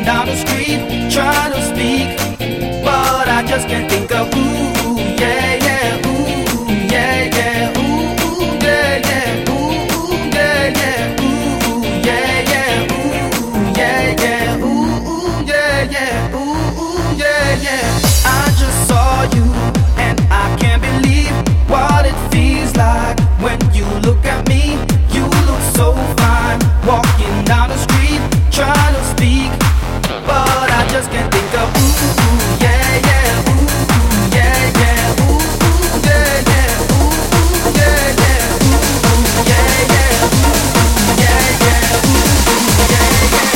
Walking down the street, trying to speak, but I just can't think of ooh, yeah, yeah, ooh, yeah, yeah, ooh, yeah, yeah, ooh, yeah, yeah, ooh, yeah, yeah, ooh, yeah, yeah, ooh, yeah, yeah, ooh, yeah, yeah. I just saw you, and I can't believe what it feels like when you look at me. You look so fine, walking down the street, trying to speak, but I just can't think of ooh, yeah, yeah, ooh, yeah, yeah, ooh, yeah, yeah, ooh, yeah, yeah, ooh, yeah, yeah, ooh, yeah, yeah, ooh, yeah, yeah.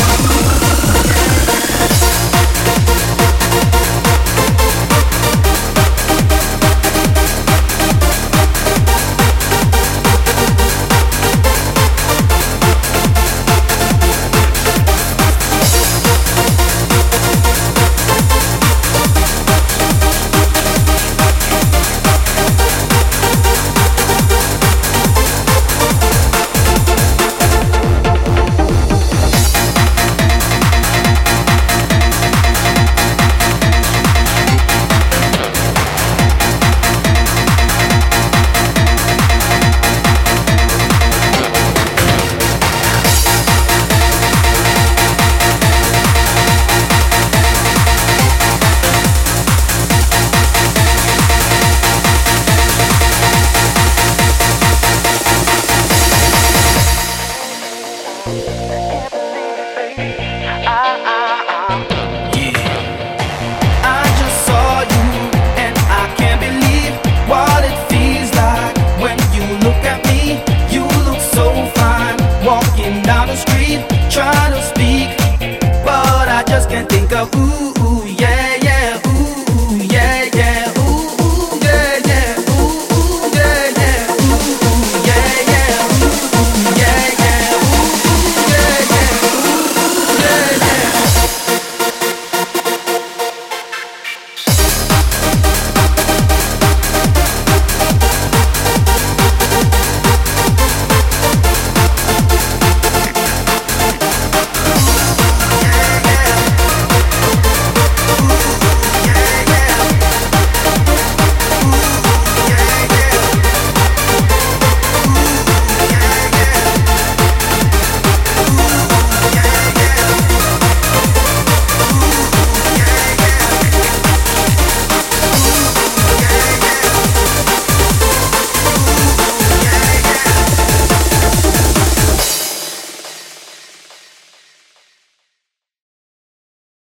Walking down the street, trying to speak, but I just can't think of ooh.